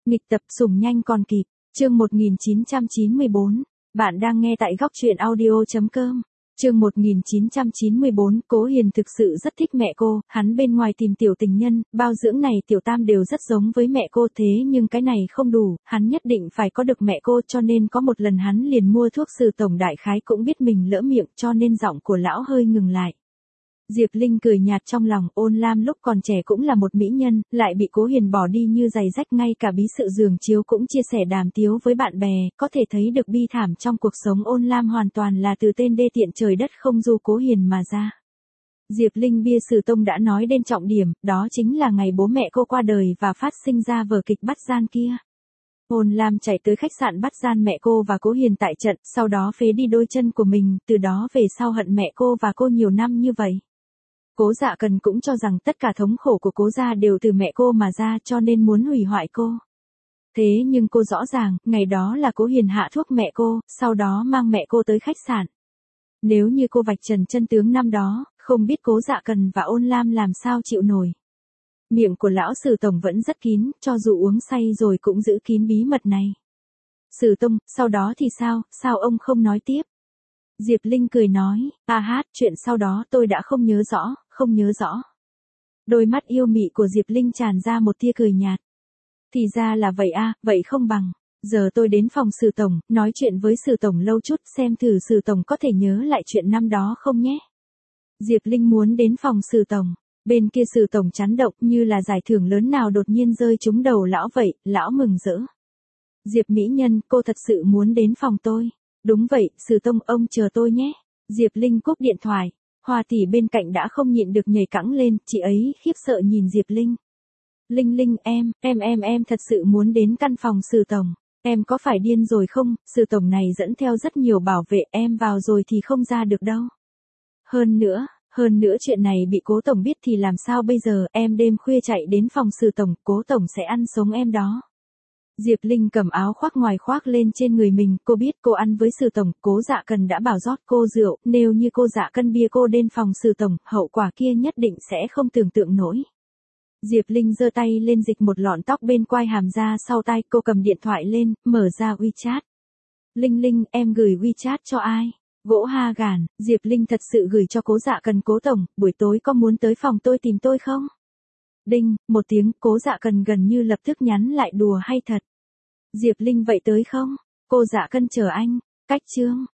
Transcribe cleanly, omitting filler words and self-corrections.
Nghịch tập sủng nhanh còn kịp, chương 1994, bạn đang nghe tại góc truyện audio.com. Chương 1994, Cố Hiền thực sự rất thích mẹ cô, hắn bên ngoài tìm tiểu tình nhân, bao dưỡng này tiểu tam đều rất giống với mẹ cô thế nhưng cái này không đủ, hắn nhất định phải có được mẹ cô cho nên có một lần hắn liền mua thuốc Sử tổng đại khái cũng biết mình lỡ miệng cho nên giọng của lão hơi ngừng lại. Diệp Linh cười nhạt trong lòng, Ôn Lam lúc còn trẻ cũng là một mỹ nhân, lại bị Cố Hiền bỏ đi như giày rách, ngay cả bí sự giường chiếu cũng chia sẻ đàm tiếu với bạn bè, có thể thấy được bi thảm trong cuộc sống Ôn Lam hoàn toàn là từ tên đê tiện trời đất không du Cố Hiền mà ra. Diệp Linh bia Sử tông đã nói đến trọng điểm, đó chính là ngày bố mẹ cô qua đời và phát sinh ra vở kịch bắt gian kia. Ôn Lam chạy tới khách sạn bắt gian mẹ cô và Cố Hiền tại trận, sau đó phế đi đôi chân của mình, từ đó về sau hận mẹ cô và cô nhiều năm như vậy. Cố Dạ Cần cũng cho rằng tất cả thống khổ của Cố gia đều từ mẹ cô mà ra cho nên muốn hủy hoại cô. Thế nhưng cô rõ ràng, ngày đó là Cố Hiền hạ thuốc mẹ cô, sau đó mang mẹ cô tới khách sạn. Nếu như cô vạch trần chân tướng năm đó, không biết Cố Dạ Cần và Ôn Lam làm sao chịu nổi. Miệng của lão Sử tổng vẫn rất kín, cho dù uống say rồi cũng giữ kín bí mật này. Sử tông, sau đó thì sao ông không nói tiếp? Diệp Linh cười nói, chuyện sau đó tôi đã không nhớ rõ. Đôi mắt yêu mị của Diệp Linh tràn ra một tia cười nhạt. Thì ra là vậy vậy không bằng. Giờ tôi đến phòng Sử tổng, nói chuyện với Sử tổng lâu chút xem thử Sử tổng có thể nhớ lại chuyện năm đó không nhé. Diệp Linh muốn đến phòng Sử tổng, bên kia Sử tổng chấn động như là giải thưởng lớn nào đột nhiên rơi trúng đầu lão vậy, lão mừng rỡ. Diệp mỹ nhân, cô thật sự muốn đến phòng tôi. Đúng vậy, Sử tông ông chờ tôi nhé. Diệp Linh cúp điện thoại, Hoa tỷ bên cạnh đã không nhịn được nhảy cẫng lên, chị ấy khiếp sợ nhìn Diệp Linh. Linh em thật sự muốn đến căn phòng Sử tổng, em có phải điên rồi không, Sử tổng này dẫn theo rất nhiều bảo vệ, em vào rồi thì không ra được đâu. Hơn nữa chuyện này bị Cố tổng biết thì làm sao bây giờ, em đêm khuya chạy đến phòng Sử tổng, Cố tổng sẽ ăn sống em đó. Diệp Linh cầm áo khoác ngoài khoác lên trên người mình, cô biết cô ăn với Sử tổng, Cố Dạ Cần đã bảo rót cô rượu, nếu như cô Dạ cân bia cô đến phòng Sử tổng, hậu quả kia nhất định sẽ không tưởng tượng nổi. Diệp Linh giơ tay lên dịch một lọn tóc bên quai hàm ra sau tai, cô cầm điện thoại lên, mở ra WeChat. Linh, em gửi WeChat cho ai? Gỗ ha gàn, Diệp Linh thật sự gửi cho Cố Dạ Cần, Cố tổng, buổi tối có muốn tới phòng tôi tìm tôi không? Đinh, một tiếng, Cố Dạ Cần gần như lập tức nhắn lại, đùa hay thật? Diệp Linh vậy tới không? Cô Dạ Cần chờ anh. Cách chương